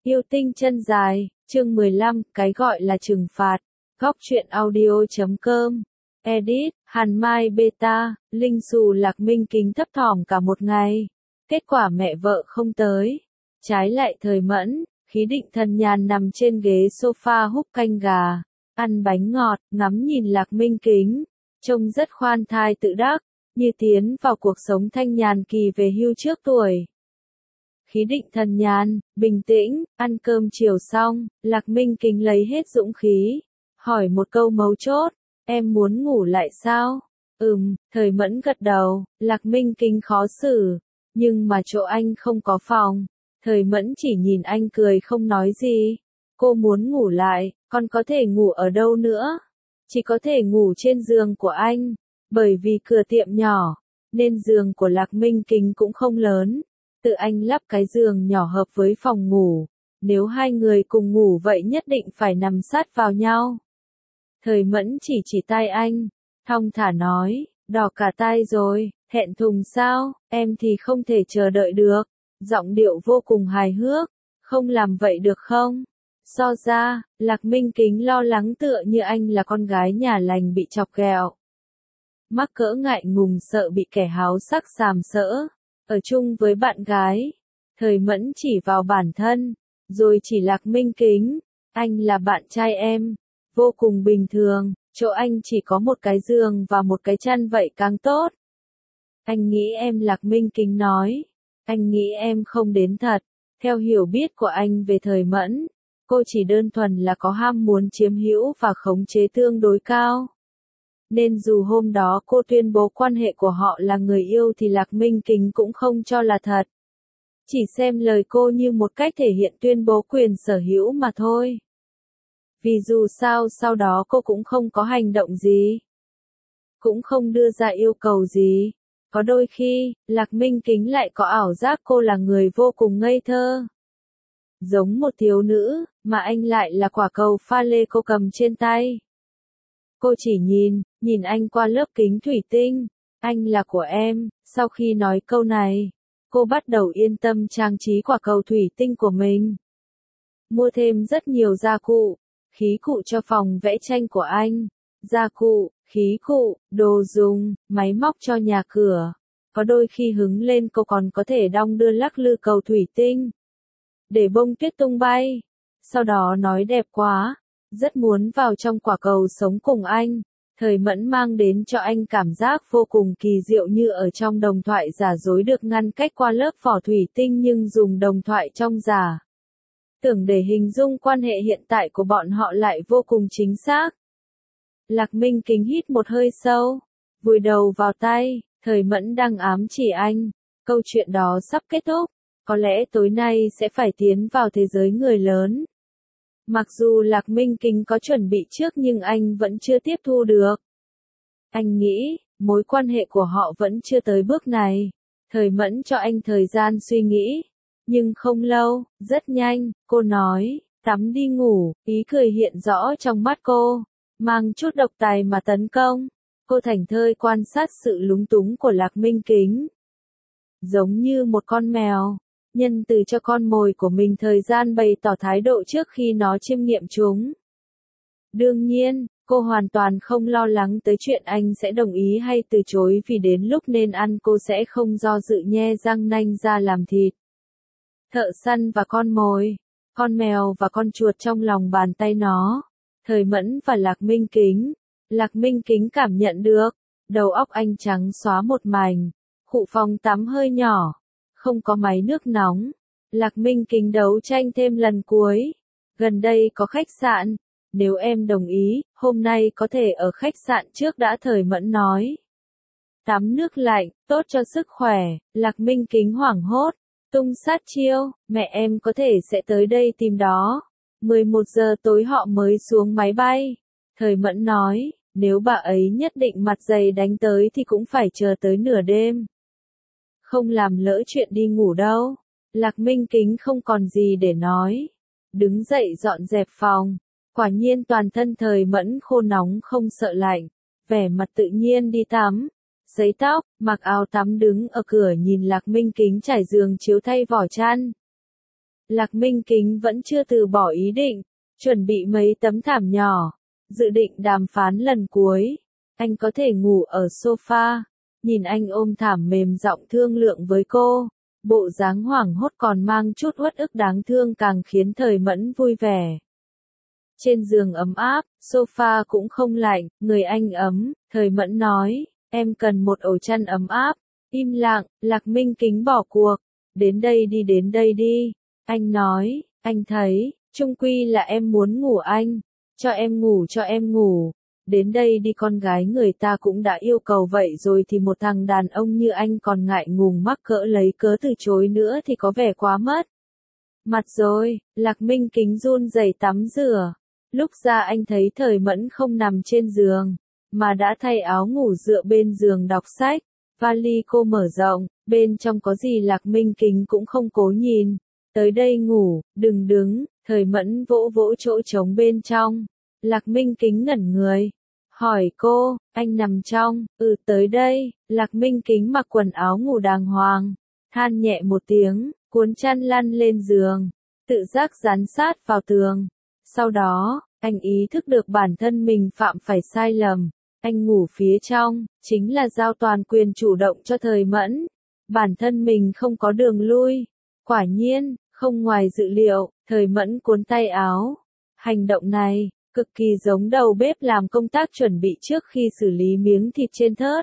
Yêu tinh chân dài, chương 15, cái gọi là trừng phạt. Góc truyện audio.com. Edit, Hàn Mai Beta, Linh Xù Lạc Minh Kính thấp thỏm cả một ngày. Kết quả mẹ vợ không tới. Trái lại Thời Mẫn, khí định thần nhàn nằm trên ghế sofa húp canh gà, ăn bánh ngọt, ngắm nhìn Lạc Minh Kính. Trông rất khoan thai tự đắc, như tiến vào cuộc sống thanh nhàn kỳ về hưu trước tuổi. Khí định thần nhàn, bình tĩnh, ăn cơm chiều xong, Lạc Minh Kính lấy hết dũng khí, hỏi một câu mấu chốt, em muốn ngủ lại sao? Thời Mẫn gật đầu, Lạc Minh Kính khó xử, nhưng mà chỗ anh không có phòng. Thời Mẫn chỉ nhìn anh cười không nói gì. Cô muốn ngủ lại, còn có thể ngủ ở đâu nữa? Chỉ có thể ngủ trên giường của anh, bởi vì cửa tiệm nhỏ, nên giường của Lạc Minh Kính cũng không lớn. Tự anh lắp cái giường nhỏ hợp với phòng ngủ, nếu hai người cùng ngủ vậy nhất định phải nằm sát vào nhau. Thời Mẫn chỉ tai anh, thong thả nói, đỏ cả tai rồi, thẹn thùng sao, em thì không thể chờ đợi được, giọng điệu vô cùng hài hước, không làm vậy được không? So ra, Lạc Minh Kính lo lắng tựa như anh là con gái nhà lành bị chọc ghẹo. Mắc cỡ ngại ngùng sợ bị kẻ háo sắc sàm sỡ. Ở chung với bạn gái, Thời Mẫn chỉ vào bản thân, rồi chỉ Lạc Minh Kính, anh là bạn trai em, vô cùng bình thường, chỗ anh chỉ có một cái giường và một cái chăn vậy càng tốt. Anh nghĩ em, Lạc Minh Kính nói, anh nghĩ em không đến thật. Theo hiểu biết của anh về Thời Mẫn, cô chỉ đơn thuần là có ham muốn chiếm hữu và khống chế tương đối cao. Nên dù hôm đó cô tuyên bố quan hệ của họ là người yêu thì Lạc Minh Kính cũng không cho là thật. Chỉ xem lời cô như một cách thể hiện tuyên bố quyền sở hữu mà thôi. Vì dù sao sau đó cô cũng không có hành động gì. Cũng không đưa ra yêu cầu gì. Có đôi khi, Lạc Minh Kính lại có ảo giác cô là người vô cùng ngây thơ. Giống một thiếu nữ, mà anh lại là quả cầu pha lê cô cầm trên tay. Cô chỉ nhìn anh qua lớp kính thủy tinh. Anh là của em. Sau khi nói câu này, cô bắt đầu yên tâm trang trí quả cầu thủy tinh của mình. Mua thêm rất nhiều gia cụ, khí cụ cho phòng vẽ tranh của anh. Gia cụ, khí cụ, đồ dùng, máy móc cho nhà cửa. Có đôi khi hứng lên cô còn có thể đong đưa lắc lư cầu thủy tinh, để bông tuyết tung bay. Sau đó nói đẹp quá, rất muốn vào trong quả cầu sống cùng anh. Thời Mẫn mang đến cho anh cảm giác vô cùng kỳ diệu như ở trong đồng thoại giả dối được ngăn cách qua lớp vỏ thủy tinh nhưng dùng đồng thoại trong giả. Tưởng để hình dung quan hệ hiện tại của bọn họ lại vô cùng chính xác. Lạc Minh Kính hít một hơi sâu, vùi đầu vào tay, Thời Mẫn đang ám chỉ anh. Câu chuyện đó sắp kết thúc, có lẽ tối nay sẽ phải tiến vào thế giới người lớn. Mặc dù Lạc Minh Kính có chuẩn bị trước nhưng anh vẫn chưa tiếp thu được. Anh nghĩ, mối quan hệ của họ vẫn chưa tới bước này. Thời Mẫn cho anh thời gian suy nghĩ. Nhưng không lâu, rất nhanh, cô nói, tắm đi ngủ, ý cười hiện rõ trong mắt cô, mang chút độc tài mà tấn công. Cô thảnh thơi quan sát sự lúng túng của Lạc Minh Kính. Giống như một con mèo, nhân từ cho con mồi của mình thời gian bày tỏ thái độ trước khi nó chiêm nghiệm chúng. Đương nhiên, cô hoàn toàn không lo lắng tới chuyện anh sẽ đồng ý hay từ chối vì đến lúc nên ăn cô sẽ không do dự nhe răng nanh ra làm thịt. Thợ săn và con mồi, con mèo và con chuột trong lòng bàn tay nó, Thời Mẫn và Lạc Minh Kính. Lạc Minh Kính cảm nhận được, đầu óc anh trắng xóa một mảnh, khụ phòng tắm hơi nhỏ, không có máy nước nóng. Lạc Minh Kính đấu tranh thêm lần cuối. Gần đây có khách sạn, nếu em đồng ý, hôm nay có thể ở khách sạn trước đã, Thời Mẫn nói. Tắm nước lạnh, tốt cho sức khỏe. Lạc Minh Kính hoảng hốt, tung sát chiêu, mẹ em có thể sẽ tới đây tìm đó. 11 giờ tối họ mới xuống máy bay. Thời Mẫn nói, nếu bà ấy nhất định mặt dày đánh tới thì cũng phải chờ tới nửa đêm. Không làm lỡ chuyện đi ngủ đâu. Lạc Minh Kính không còn gì để nói. Đứng dậy dọn dẹp phòng. Quả nhiên toàn thân Thời Mẫn khô nóng không sợ lạnh. Vẻ mặt tự nhiên đi tắm. Sấy tóc, mặc áo tắm đứng ở cửa nhìn Lạc Minh Kính trải giường chiếu thay vỏ chăn. Lạc Minh Kính vẫn chưa từ bỏ ý định, chuẩn bị mấy tấm thảm nhỏ, dự định đàm phán lần cuối. Anh có thể ngủ ở sofa, nhìn anh ôm thảm mềm giọng thương lượng với cô. Bộ dáng hoảng hốt còn mang chút uất ức đáng thương càng khiến Thời Mẫn vui vẻ. Trên giường ấm áp, sofa cũng không lạnh, người anh ấm, Thời Mẫn nói, em cần một ổ chăn ấm áp. Im lặng, Lạc Minh Kính bỏ cuộc. Đến đây đi. Anh nói, anh thấy, chung quy là em muốn ngủ anh. Cho em ngủ. Đến đây đi, con gái người ta cũng đã yêu cầu vậy rồi thì một thằng đàn ông như anh còn ngại ngùng mắc cỡ lấy cớ từ chối nữa thì có vẻ quá mất mặt rồi. Lạc Minh Kính run rẩy tắm rửa. Lúc ra anh thấy Thời Mẫn không nằm trên giường, mà đã thay áo ngủ dựa bên giường đọc sách. Vali cô mở rộng, bên trong có gì Lạc Minh Kính cũng không cố nhìn. Tới đây ngủ, đừng đứng. Thời Mẫn vỗ vỗ chỗ trống bên trong. Lạc Minh Kính ngẩn người. Hỏi cô, anh nằm trong? Tới đây. Lạc Minh Kính mặc quần áo ngủ đàng hoàng. Than nhẹ một tiếng, cuốn chăn lăn lên giường. Tự giác dán sát vào tường. Sau đó, anh ý thức được bản thân mình phạm phải sai lầm. Anh ngủ phía trong, chính là giao toàn quyền chủ động cho Thời Mẫn. Bản thân mình không có đường lui. Quả nhiên, không ngoài dự liệu, Thời Mẫn cuốn tay áo. Hành động này, cực kỳ giống đầu bếp làm công tác chuẩn bị trước khi xử lý miếng thịt trên thớt.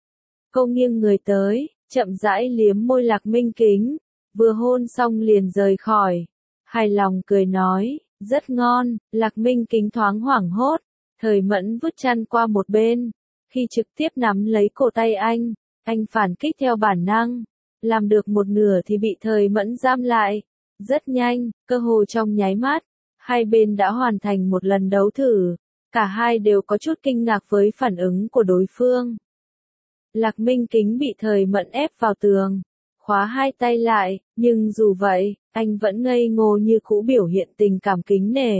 Cô nghiêng người tới, chậm rãi liếm môi Lạc Minh Kính, vừa hôn xong liền rời khỏi. Hài lòng cười nói, rất ngon. Lạc Minh Kính thoáng hoảng hốt. Thời Mẫn vứt chăn qua một bên. Khi trực tiếp nắm lấy cổ tay anh phản kích theo bản năng. Làm được một nửa thì bị Thời Mẫn giam lại. Rất nhanh, cơ hồ trong nháy mắt, hai bên đã hoàn thành một lần đấu thử. Cả hai đều có chút kinh ngạc với phản ứng của đối phương. Lạc Minh Kính bị Thời Mẫn ép vào tường, khóa hai tay lại, nhưng dù vậy, anh vẫn ngây ngô như cũ biểu hiện tình cảm kính nể.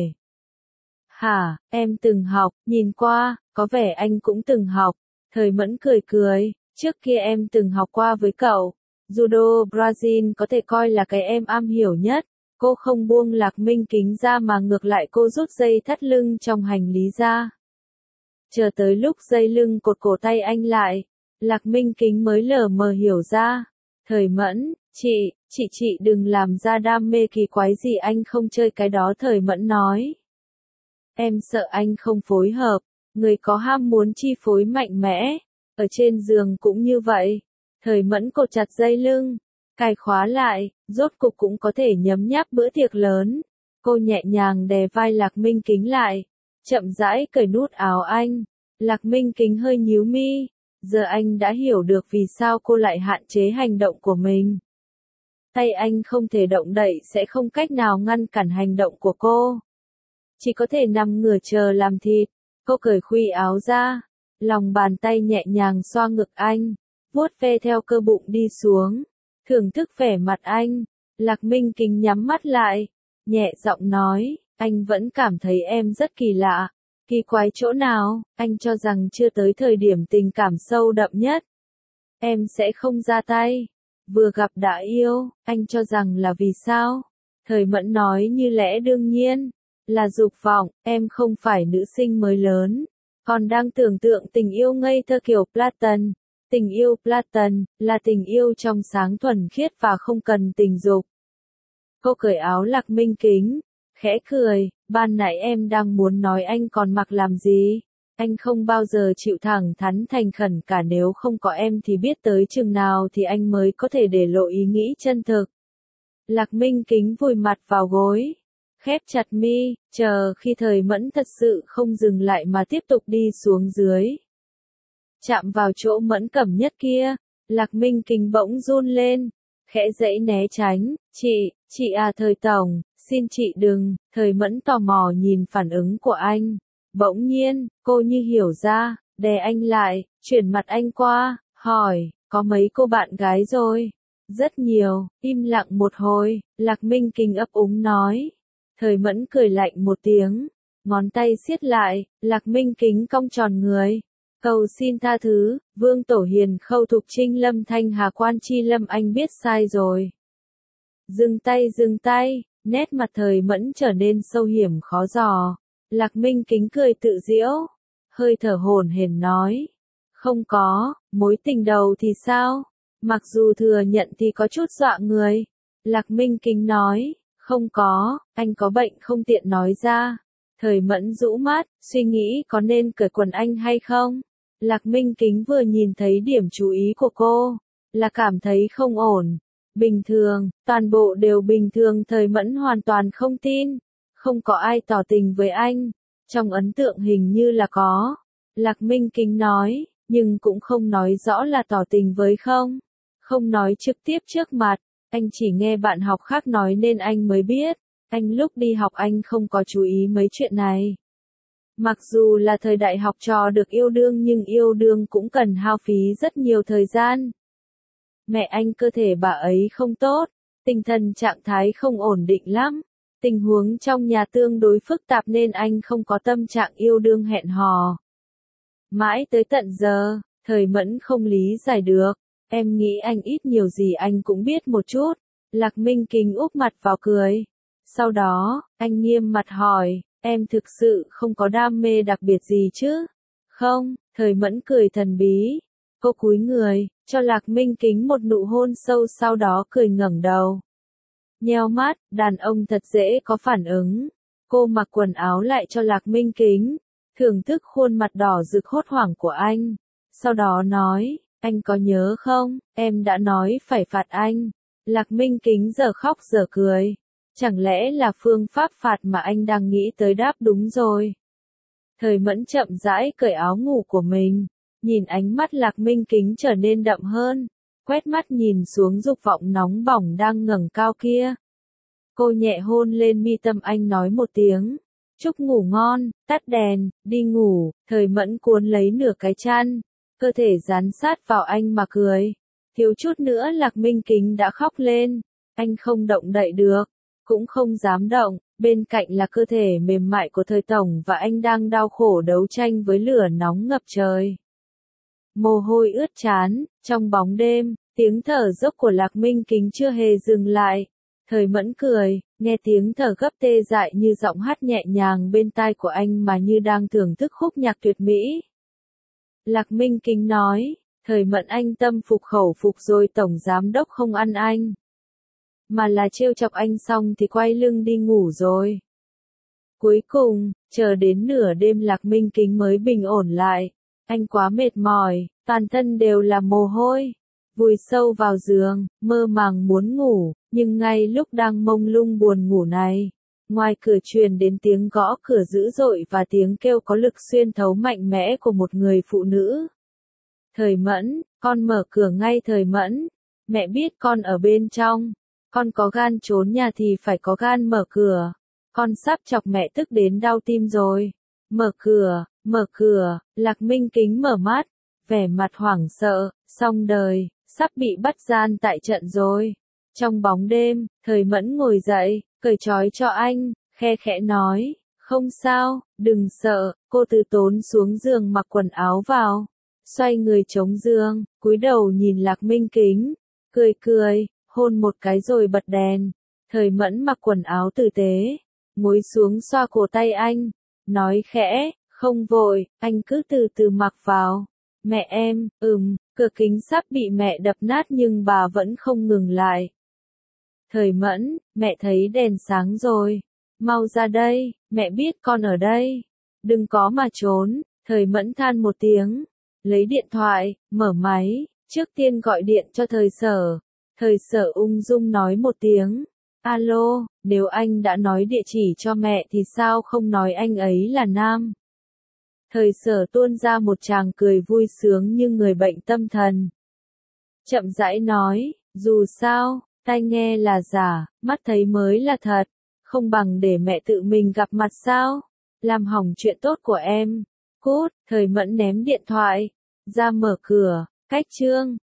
Hả, em từng học, nhìn qua, có vẻ anh cũng từng học. Thời Mẫn cười cười, trước kia em từng học qua với cậu. Judo Brazil có thể coi là cái em am hiểu nhất. Cô không buông Lạc Minh Kính ra mà ngược lại cô rút dây thắt lưng trong hành lý ra. Chờ tới lúc dây lưng cột cổ tay anh lại, Lạc Minh Kính mới lờ mờ hiểu ra. Thời Mẫn, chị đừng làm ra đam mê kỳ quái gì, anh không chơi cái đó. Thời Mẫn nói. Em sợ anh không phối hợp, người có ham muốn chi phối mạnh mẽ. Ở trên giường cũng như vậy. Thời Mẫn cột chặt dây lưng, cài khóa lại, rốt cục cũng có thể nhấm nháp bữa tiệc lớn. Cô nhẹ nhàng đè vai Lạc Minh Kính lại, chậm rãi cởi nút áo anh. Lạc Minh Kính hơi nhíu mi, giờ anh đã hiểu được vì sao cô lại hạn chế hành động của mình. Tay anh không thể động đậy sẽ không cách nào ngăn cản hành động của cô. Chỉ có thể nằm ngửa chờ làm thịt. Cô cởi khuy áo ra, lòng bàn tay nhẹ nhàng xoa ngực anh, vuốt ve theo cơ bụng đi xuống, thưởng thức vẻ mặt anh. Lạc Minh Kính nhắm mắt lại, nhẹ giọng nói, anh vẫn cảm thấy em rất kỳ lạ. Kỳ quái chỗ nào? Anh cho rằng chưa tới thời điểm tình cảm sâu đậm nhất, em sẽ không ra tay. Vừa gặp đã yêu, anh cho rằng là vì sao? Thời Mẫn nói như lẽ đương nhiên, là dục vọng. Em không phải nữ sinh mới lớn, còn đang tưởng tượng tình yêu ngây thơ kiểu Platon. Tình yêu Platon là tình yêu trong sáng thuần khiết và không cần tình dục. Cô cởi áo Lạc Minh Kính, khẽ cười, ban nãy em đang muốn nói anh còn mặc làm gì. Anh không bao giờ chịu thẳng thắn thành khẩn cả, nếu không có em thì biết tới chừng nào thì anh mới có thể để lộ ý nghĩ chân thực. Lạc Minh Kính vùi mặt vào gối, khép chặt mi, chờ khi Thời Mẫn thật sự không dừng lại mà tiếp tục đi xuống dưới. Chạm vào chỗ mẫn cảm nhất kia, Lạc Minh Kính bỗng run lên, khẽ dãy né tránh. Chị à Thời tổng, xin chị đừng. Thời Mẫn tò mò nhìn phản ứng của anh. Bỗng nhiên, cô như hiểu ra, đè anh lại, chuyển mặt anh qua, hỏi, có mấy cô bạn gái rồi? Rất nhiều. Im lặng một hồi, Lạc Minh Kính ấp úng nói. Thời Mẫn cười lạnh một tiếng, ngón tay siết lại. Lạc Minh Kính cong tròn người. Cầu xin tha thứ, Vương Tổ Hiền, Khâu Thục Trinh, Lâm Thanh Hà, Quan Chi Lâm, anh biết sai rồi. Dừng tay. Nét mặt Thời Mẫn trở nên sâu hiểm khó dò. Lạc Minh Kính cười tự giễu, hơi thở hổn hển nói. Không có, mối tình đầu thì sao? Mặc dù thừa nhận thì có chút dọa người. Lạc Minh Kính nói, không có, anh có bệnh không tiện nói ra. Thời Mẫn rũ mắt, suy nghĩ có nên cởi quần anh hay không? Lạc Minh Kính vừa nhìn thấy điểm chú ý của cô, là cảm thấy không ổn. Bình thường, toàn bộ đều bình thường. Thời Mẫn hoàn toàn không tin. Không có ai tỏ tình với anh. Trong ấn tượng hình như là có. Lạc Minh Kính nói, nhưng cũng không nói rõ là tỏ tình với không. Không nói trực tiếp trước mặt. Anh chỉ nghe bạn học khác nói nên anh mới biết. Anh lúc đi học anh không có chú ý mấy chuyện này. Mặc dù là thời đại học trò được yêu đương nhưng yêu đương cũng cần hao phí rất nhiều thời gian. Mẹ anh cơ thể bà ấy không tốt, tinh thần trạng thái không ổn định lắm. Tình huống trong nhà tương đối phức tạp nên anh không có tâm trạng yêu đương hẹn hò. Mãi tới tận giờ, Thời Mẫn không lý giải được. Em nghĩ anh ít nhiều gì anh cũng biết một chút. Lạc Minh Kính úp mặt vào cười. Sau đó, anh nghiêm mặt hỏi, em thực sự không có đam mê đặc biệt gì chứ? Không, Thời Mẫn cười thần bí. Cô cúi người, cho Lạc Minh Kính một nụ hôn sâu sau đó cười ngẩng đầu. Nheo mắt, đàn ông thật dễ có phản ứng. Cô mặc quần áo lại cho Lạc Minh Kính, thưởng thức khuôn mặt đỏ rực hốt hoảng của anh. Sau đó nói, anh có nhớ không, em đã nói phải phạt anh. Lạc Minh Kính giờ khóc giờ cười. Chẳng lẽ là phương pháp phạt mà anh đang nghĩ tới đáp đúng rồi. Thời Mẫn chậm rãi cởi áo ngủ của mình, nhìn ánh mắt Lạc Minh Kính trở nên đậm hơn, quét mắt nhìn xuống dục vọng nóng bỏng đang ngẩng cao kia. Cô nhẹ hôn lên mi tâm anh nói một tiếng, chúc ngủ ngon, tắt đèn, đi ngủ. Thời Mẫn cuốn lấy nửa cái chăn, cơ thể dán sát vào anh mà cười. Thiếu chút nữa Lạc Minh Kính đã khóc lên, anh không động đậy được, cũng không dám động, bên cạnh là cơ thể mềm mại của Thời Tổng và anh đang đau khổ đấu tranh với lửa nóng ngập trời. Mồ hôi ướt trán, trong bóng đêm, tiếng thở dốc của Lạc Minh Kính chưa hề dừng lại. Thời Mẫn cười, nghe tiếng thở gấp tê dại như giọng hát nhẹ nhàng bên tai của anh mà như đang thưởng thức khúc nhạc tuyệt mỹ. Lạc Minh Kính nói, Thời Mẫn anh tâm phục khẩu phục rồi Tổng Giám Đốc không ăn anh. Mà là trêu chọc anh xong thì quay lưng đi ngủ rồi. Cuối cùng, chờ đến nửa đêm Lạc Minh Kính mới bình ổn lại. Anh quá mệt mỏi, toàn thân đều là mồ hôi. Vùi sâu vào giường, mơ màng muốn ngủ, nhưng ngay lúc đang mông lung buồn ngủ này, ngoài cửa truyền đến tiếng gõ cửa dữ dội và tiếng kêu có lực xuyên thấu mạnh mẽ của một người phụ nữ. Thời Mẫn, con mở cửa ngay. Thời Mẫn, mẹ biết con ở bên trong. Con có gan trốn nhà thì phải có gan mở cửa. Con sắp chọc mẹ tức đến đau tim rồi. Mở cửa, Lạc Minh Kính mở mắt, vẻ mặt hoảng sợ, xong đời, sắp bị bắt gian tại trận rồi. Trong bóng đêm, Thời Mẫn ngồi dậy, cởi trói cho anh, khe khẽ nói, không sao, đừng sợ. Cô từ tốn xuống giường mặc quần áo vào, xoay người chống giường, cúi đầu nhìn Lạc Minh Kính, cười, hôn một cái rồi bật đèn. Thời Mẫn mặc quần áo tử tế, ngồi xuống xoa cổ tay anh, nói khẽ, không vội, anh cứ từ từ mặc vào. Mẹ em, cửa kính sắp bị mẹ đập nát nhưng bà vẫn không ngừng lại. Thời Mẫn, mẹ thấy đèn sáng rồi. Mau ra đây, mẹ biết con ở đây. Đừng có mà trốn. Thời Mẫn than một tiếng, lấy điện thoại, mở máy, trước tiên gọi điện cho Thời Sở. Thời Sở ung dung nói một tiếng, alo, nếu anh đã nói địa chỉ cho mẹ thì sao không nói anh ấy là nam. Thời Sở tuôn ra một tràng cười vui sướng như người bệnh tâm thần. Chậm rãi nói, dù sao, tai nghe là giả, mắt thấy mới là thật, không bằng để mẹ tự mình gặp mặt sao, làm hỏng chuyện tốt của em. Cút. Thời Mẫn ném điện thoại, ra mở cửa, cách chương.